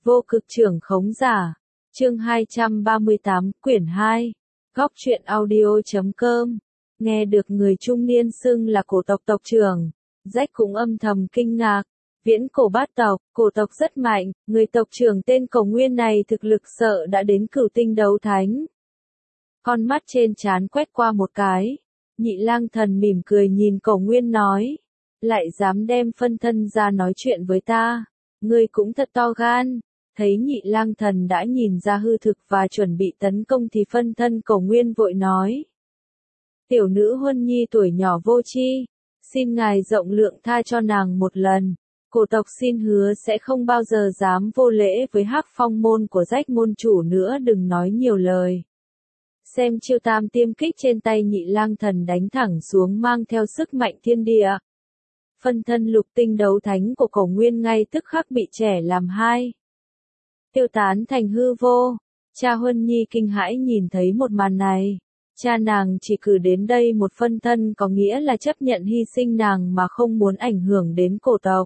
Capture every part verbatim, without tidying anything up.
Vô cực trưởng khống giả. Chương hai trăm ba mươi tám, quyển hai. Góc truyện audio chấm com. Nghe được người trung niên xưng là cổ tộc tộc trưởng, Rách cũng âm thầm kinh ngạc. Viễn cổ bát tộc, cổ tộc rất mạnh, người tộc trưởng tên Cổ Nguyên này thực lực sợ đã đến cửu tinh đấu thánh. Con mắt trên trán quét qua một cái, Nhị Lang Thần mỉm cười nhìn Cổ Nguyên nói, lại dám đem phân thân ra nói chuyện với ta, ngươi cũng thật to gan. Thấy Nhị Lang Thần đã nhìn ra hư thực và chuẩn bị tấn công thì phân thân Cổ Nguyên vội nói. Tiểu nữ Huân Nhi tuổi nhỏ vô tri, xin ngài rộng lượng tha cho nàng một lần. Cổ tộc xin hứa sẽ không bao giờ dám vô lễ với Hắc Phong môn của Rách môn chủ nữa, đừng nói nhiều lời. Xem chiêu tam tiêm kích trên tay Nhị Lang Thần đánh thẳng xuống mang theo sức mạnh thiên địa. Phân thân lục tinh đấu thánh của Cổ Nguyên ngay tức khắc bị trẻ làm hai. Tiêu tán thành hư vô. Cha Huân Nhi kinh hãi nhìn thấy một màn này. Cha nàng chỉ cử đến đây một phân thân có nghĩa là chấp nhận hy sinh nàng mà không muốn ảnh hưởng đến cổ tộc.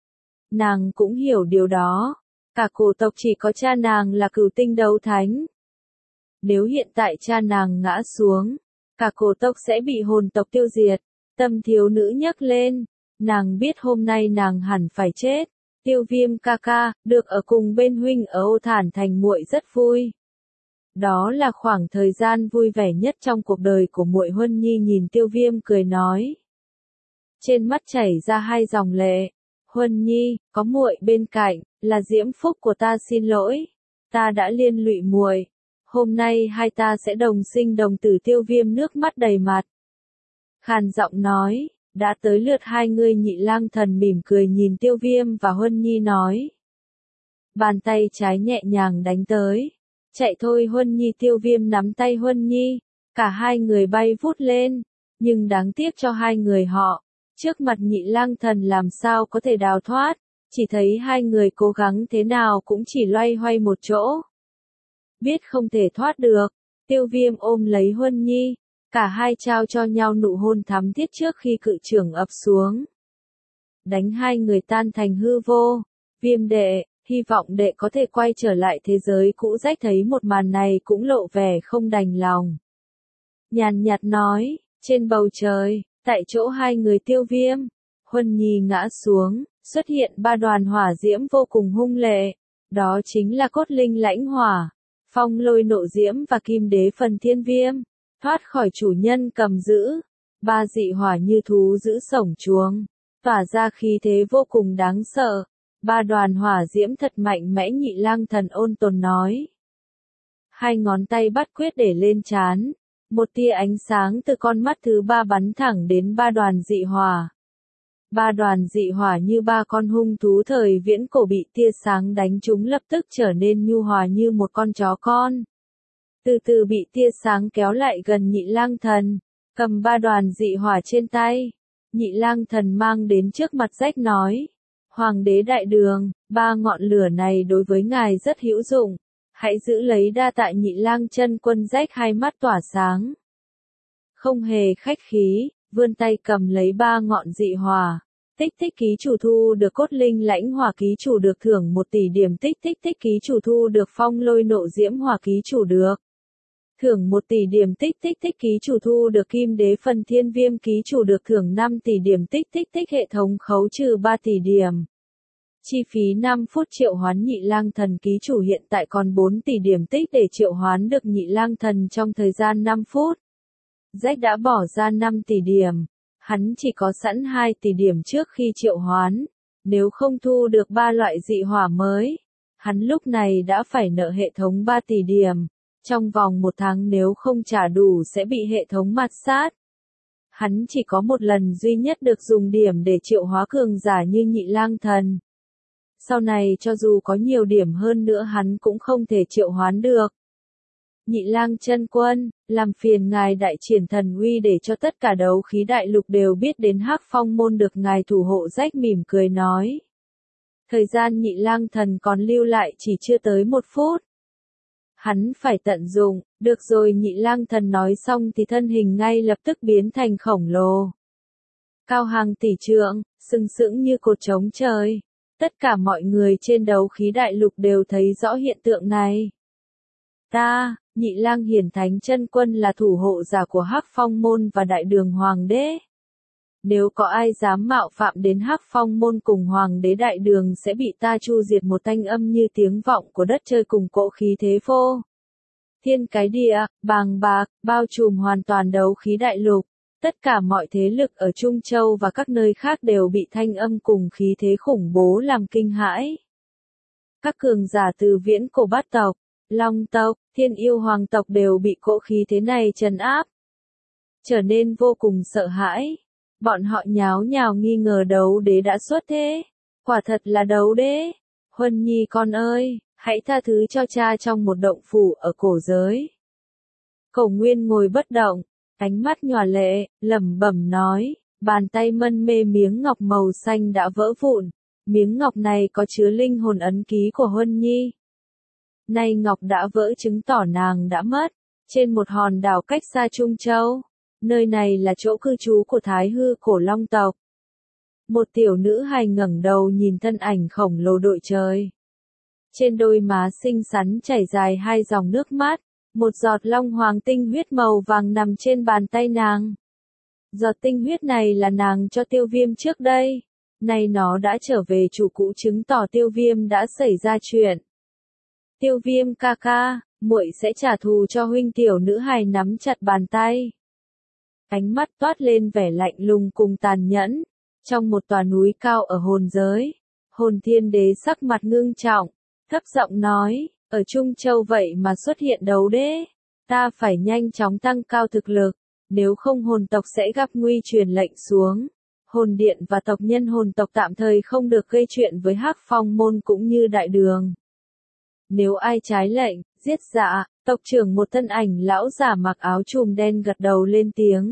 Nàng cũng hiểu điều đó. Cả cổ tộc chỉ có cha nàng là cửu tinh đấu thánh. Nếu hiện tại cha nàng ngã xuống, cả cổ tộc sẽ bị hồn tộc tiêu diệt. Tâm thiếu nữ nhấc lên. Nàng biết hôm nay nàng hẳn phải chết. Tiêu Viêm ca ca, được ở cùng bên huynh ở Ô Thản Thành muội rất vui. Đó là khoảng thời gian vui vẻ nhất trong cuộc đời của muội. Huân Nhi nhìn Tiêu Viêm cười nói. Trên mắt chảy ra hai dòng lệ. Huân Nhi, có muội bên cạnh, là diễm phúc của ta, xin lỗi. Ta đã liên lụy muội. Hôm nay hai ta sẽ đồng sinh đồng tử. Tiêu Viêm nước mắt đầy mặt. Khàn giọng nói. Đã tới lượt hai người. Nhị Lang Thần mỉm cười nhìn Tiêu Viêm và Huân Nhi nói. Bàn tay trái nhẹ nhàng đánh tới. Chạy thôi Huân Nhi. Tiêu Viêm nắm tay Huân Nhi. Cả hai người bay vút lên. Nhưng đáng tiếc cho hai người họ. Trước mặt Nhị Lang Thần làm sao có thể đào thoát. Chỉ thấy hai người cố gắng thế nào cũng chỉ loay hoay một chỗ. Biết không thể thoát được. Tiêu Viêm ôm lấy Huân Nhi. Cả hai trao cho nhau nụ hôn thắm thiết trước khi cự trưởng ập xuống. Đánh hai người tan thành hư vô. Viêm đệ, hy vọng đệ có thể quay trở lại thế giới cũ. Rách thấy một màn này cũng lộ vẻ không đành lòng. Nhàn nhạt nói, trên bầu trời, tại chỗ hai người Tiêu Viêm, Huân Nhi ngã xuống, xuất hiện ba đoàn hỏa diễm vô cùng hung lệ. Đó chính là cốt linh lãnh hỏa, phong lôi nộ diễm và kim đế phần thiên viêm. Thoát khỏi chủ nhân cầm giữ, ba dị hỏa như thú giữ sổng chuông, tỏa ra khí thế vô cùng đáng sợ. Ba đoàn hỏa diễm thật mạnh mẽ. Nhị Lang Thần ôn tồn nói. Hai ngón tay bắt quyết để lên trán, một tia ánh sáng từ con mắt thứ ba bắn thẳng đến ba đoàn dị hỏa. Ba đoàn dị hỏa như ba con hung thú thời viễn cổ bị tia sáng đánh trúng lập tức trở nên nhu hòa như một con chó con. Từ từ bị tia sáng kéo lại gần Nhị Lang Thần, cầm ba đoàn dị hỏa trên tay. Nhị Lang Thần mang đến trước mặt Rách nói. Hoàng đế đại đường, ba ngọn lửa này đối với ngài rất hữu dụng. Hãy giữ lấy đa tạ. Nhị Lang chân quân. Rách hai mắt tỏa sáng. Không hề khách khí, vươn tay cầm lấy ba ngọn dị hỏa. Tích tích ký chủ thu được cốt linh lãnh hỏa ký chủ được thưởng một tỷ điểm. Tích tích tích ký chủ thu được phong lôi nộ diễm hỏa ký chủ được thưởng một tỷ điểm. Tích tích tích ký chủ thu được kim đế phần thiên viêm ký chủ được thưởng năm tỷ điểm. Tích tích tích hệ thống khấu trừ ba tỷ điểm. Chi phí năm phút triệu hoán Nhị Lang Thần ký chủ hiện tại còn bốn tỷ điểm tích để triệu hoán được Nhị Lang Thần trong thời gian năm phút. Rách đã bỏ ra năm tỷ điểm. Hắn chỉ có sẵn hai tỷ điểm trước khi triệu hoán. Nếu không thu được ba loại dị hỏa mới, hắn lúc này đã phải nợ hệ thống ba tỷ điểm. Trong vòng một tháng nếu không trả đủ sẽ bị hệ thống mạt sát. Hắn chỉ có một lần duy nhất được dùng điểm để triệu hóa cường giả như Nhị Lang Thần. Sau này cho dù có nhiều điểm hơn nữa hắn cũng không thể triệu hoán được. Nhị Lang chân quân, làm phiền ngài đại triển thần uy để cho tất cả đấu khí đại lục đều biết đến Hắc Phong môn được ngài thủ hộ. Rách mỉm cười nói. Thời gian Nhị Lang Thần còn lưu lại chỉ chưa tới một phút. Hắn phải tận dụng. Được rồi. Nhị Lang Thần nói xong thì thân hình ngay lập tức biến thành khổng lồ. Cao hàng tỷ trượng, sừng sững như cột trống trời. Tất cả mọi người trên đấu khí đại lục đều thấy rõ hiện tượng này. Ta, Nhị Lang Hiển Thánh Chân Quân là thủ hộ giả của Hắc Phong môn và Đại Đường Hoàng đế. Nếu có ai dám mạo phạm đến Hắc Phong môn cùng Hoàng đế Đại Đường sẽ bị ta chu diệt một thanh âm như tiếng vọng của đất trời cùng cỗ khí thế vô. Thiên cái địa, bàng bạc, bao trùm hoàn toàn đấu khí đại lục. Tất cả mọi thế lực ở Trung Châu và các nơi khác đều bị thanh âm cùng khí thế khủng bố làm kinh hãi. Các cường giả từ viễn cổ bát tộc, Long tộc, Thiên yêu hoàng tộc đều bị cỗ khí thế này trấn áp. Trở nên vô cùng sợ hãi. Bọn họ nháo nhào nghi ngờ đấu đế đã xuất thế. Quả thật là đấu đế. Huân Nhi con ơi, hãy tha thứ cho cha trong một động phủ ở cổ giới. Cổ Nguyên ngồi bất động, ánh mắt nhòa lệ, lẩm bẩm nói, bàn tay mân mê miếng ngọc màu xanh đã vỡ vụn. Miếng ngọc này có chứa linh hồn ấn ký của Huân Nhi. Nay ngọc đã vỡ chứng tỏ nàng đã mất. Trên một hòn đảo cách xa Trung Châu. Nơi này là chỗ cư trú của Thái Hư cổ Long tộc. Một tiểu nữ hài ngẩng đầu nhìn thân ảnh khổng lồ đội trời. Trên đôi má xinh xắn chảy dài hai dòng nước mắt. Một giọt long hoàng tinh huyết màu vàng nằm trên bàn tay nàng. Giọt tinh huyết này là nàng cho Tiêu Viêm trước đây. Nay nó đã trở về chủ cũ chứng tỏ Tiêu Viêm đã xảy ra chuyện. Tiêu Viêm ca ca, muội sẽ trả thù cho huynh. Tiểu nữ hài nắm chặt bàn tay. Ánh mắt toát lên vẻ lạnh lùng cùng tàn nhẫn. Trong một tòa núi cao ở hồn giới, Hồn Thiên Đế sắc mặt ngưng trọng, thấp giọng nói, ở Trung Châu vậy mà xuất hiện đấu đế, ta phải nhanh chóng tăng cao thực lực, nếu không hồn tộc sẽ gặp nguy. Truyền lệnh xuống. Hồn điện và tộc nhân hồn tộc tạm thời không được gây chuyện với Hắc Phong môn cũng như Đại Đường. Nếu ai trái lệnh, giết dạ. Tộc trưởng một thân ảnh lão giả mặc áo trùm đen gật đầu lên tiếng.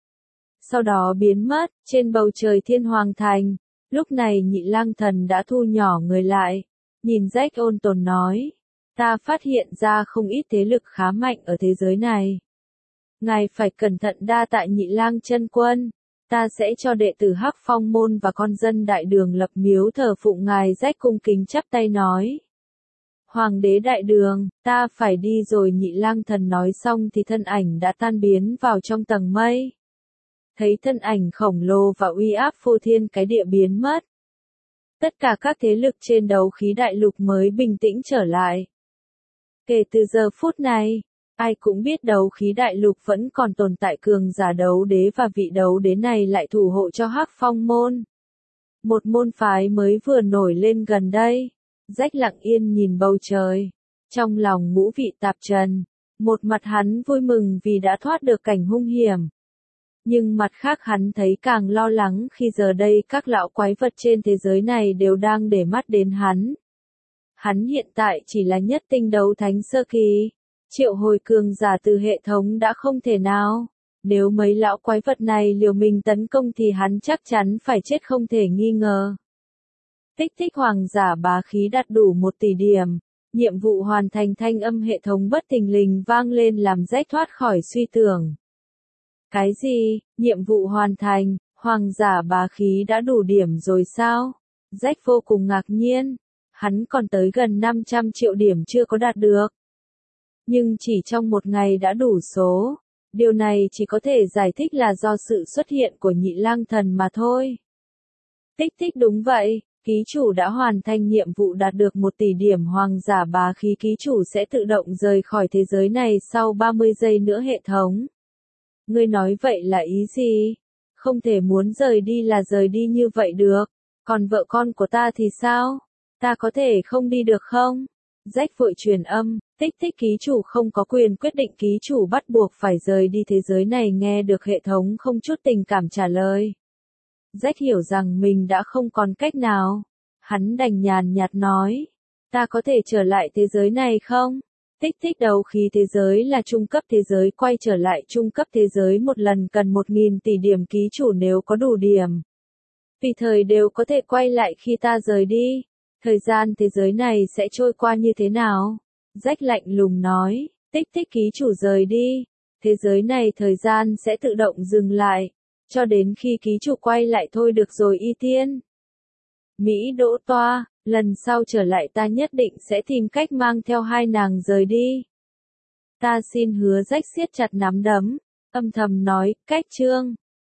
Sau đó biến mất, trên bầu trời Thiên Hoàng Thành. Lúc này Nhị Lang Thần đã thu nhỏ người lại. Nhìn Rách ôn tồn nói. Ta phát hiện ra không ít thế lực khá mạnh ở thế giới này. Ngài phải cẩn thận. Đa tạ Nhị Lang Chân Quân. Ta sẽ cho đệ tử Hắc Phong môn và con dân Đại Đường lập miếu thờ phụng ngài. Rách cung kính chắp tay nói. Hoàng đế Đại Đường, ta phải đi rồi. Nhị Lang Thần nói xong thì thân ảnh đã tan biến vào trong tầng mây. Thấy thân ảnh khổng lồ và uy áp phô thiên cái địa biến mất. Tất cả các thế lực trên đấu khí đại lục mới bình tĩnh trở lại. Kể từ giờ phút này, ai cũng biết đấu khí đại lục vẫn còn tồn tại cường giả đấu đế và vị đấu đế này lại thủ hộ cho Hắc Phong môn. Một môn phái mới vừa nổi lên gần đây. Rách lặng yên nhìn bầu trời. Trong lòng ngũ vị tạp trần. Một mặt hắn vui mừng vì đã thoát được cảnh hung hiểm. Nhưng mặt khác hắn thấy càng lo lắng khi giờ đây các lão quái vật trên thế giới này đều đang để mắt đến hắn. Hắn hiện tại chỉ là nhất tinh đấu thánh sơ kỳ. Triệu hồi cường giả từ hệ thống đã không thể nào. Nếu mấy lão quái vật này liều mình tấn công thì hắn chắc chắn phải chết không thể nghi ngờ. Tích tích hoàng giả bá khí đạt đủ một tỷ điểm. Nhiệm vụ hoàn thành. Thanh âm hệ thống bất thình lình vang lên làm Rách thoát khỏi suy tưởng. Cái gì? Nhiệm vụ hoàn thành, hoàng giả bá khí đã đủ điểm rồi sao? Rách vô cùng ngạc nhiên. Hắn còn tới gần năm trăm triệu điểm chưa có đạt được. Nhưng chỉ trong một ngày đã đủ số. Điều này chỉ có thể giải thích là do sự xuất hiện của Nhị Lang Thần mà thôi. Tích tích đúng vậy. Ký chủ đã hoàn thành nhiệm vụ đạt được một tỷ điểm hoàng giả bá khí. Ký chủ sẽ tự động rời khỏi thế giới này sau ba mươi giây nữa. Hệ thống. Ngươi nói vậy là ý gì? Không thể muốn rời đi là rời đi như vậy được. Còn vợ con của ta thì sao? Ta có thể không đi được không? Rách vội truyền âm. Tích tích ký chủ không có quyền quyết định. Ký chủ bắt buộc phải rời đi thế giới này. Nghe được hệ thống không chút tình cảm trả lời. Rách hiểu rằng mình đã không còn cách nào. Hắn đành nhàn nhạt nói. Ta có thể trở lại thế giới này không? Tích tích đấu khí thế giới là trung cấp thế giới. Quay trở lại trung cấp thế giới một lần cần một nghìn tỷ điểm. Ký chủ nếu có đủ điểm. Tùy thời đều có thể quay lại khi ta rời đi. Thời gian thế giới này sẽ trôi qua như thế nào? Rách lạnh lùng nói. Tích tích ký chủ rời đi. Thế giới này thời gian sẽ tự động dừng lại. Cho đến khi ký chủ quay lại thôi. Được rồi Y Tiên. Mỹ đỗ toa, lần sau trở lại ta nhất định sẽ tìm cách mang theo hai nàng rời đi. Ta xin hứa. Rách siết chặt nắm đấm, âm thầm nói, cách Trương